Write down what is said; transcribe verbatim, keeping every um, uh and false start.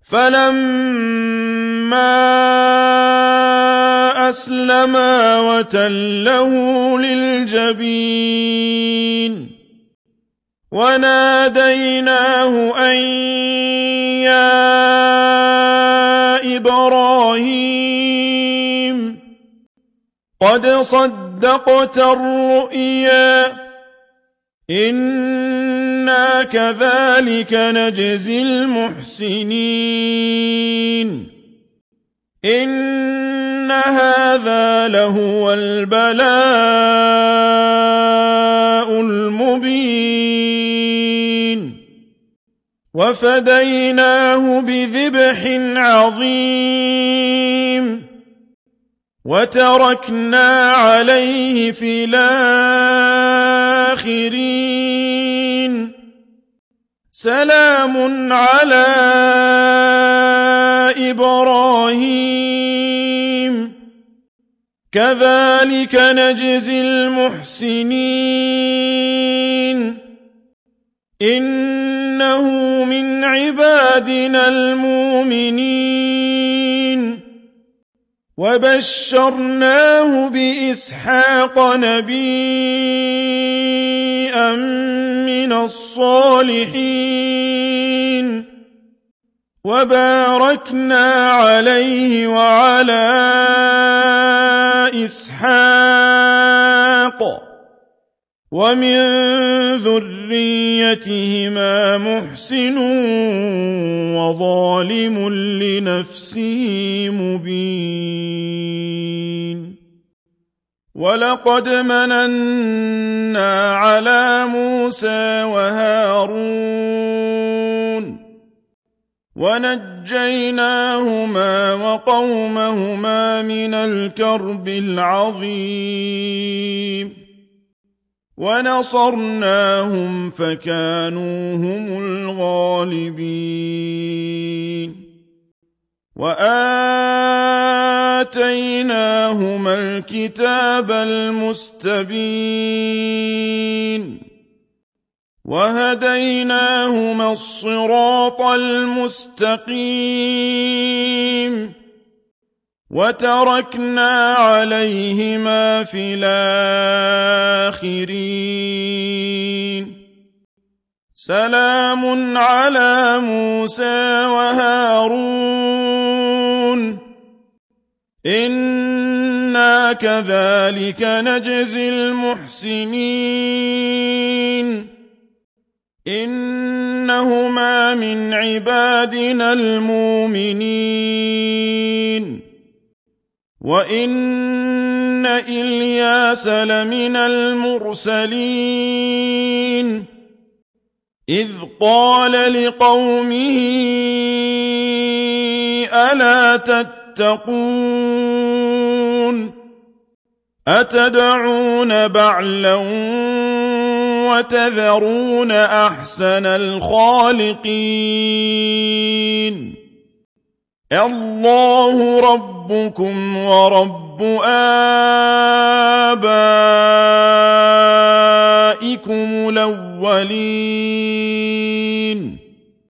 فلما أسلما وتله للجبين وناديناه أن يا إبراهيم قد صدقت الرؤيا إنا كذلك نجزي المحسنين إن هذا لهو البلاء المبين وفديناه بذبح عظيم وتركنا عليه في الآخرين سلام على إبراهيم كذلك نجزي المحسنين إنه من عبادنا المؤمنين وبشرناه بإسحاق نبيا من الصالحين وباركنا عليه وعلى إسحاق ومن ذريتهما محسن وظالم لنفسه مبين ولقد مننا على موسى وهارون ونجيناهما وقومهما من الكرب العظيم ونصرناهم فكانوا هم الغالبين وآتيناهما الكتاب المستبين وهديناهما الصراط المستقيم وتركنا عليهما في الآخرين سلام على موسى وهارون إنا كذلك نجزي المحسنين إنهما من عبادنا المؤمنين وإن إلياس لمن المرسلين إذ قال لقومه ألا تتقون أتدعون بعلا وتذرون أحسن الخالقين الله ربكم ورب آبائكم الأولين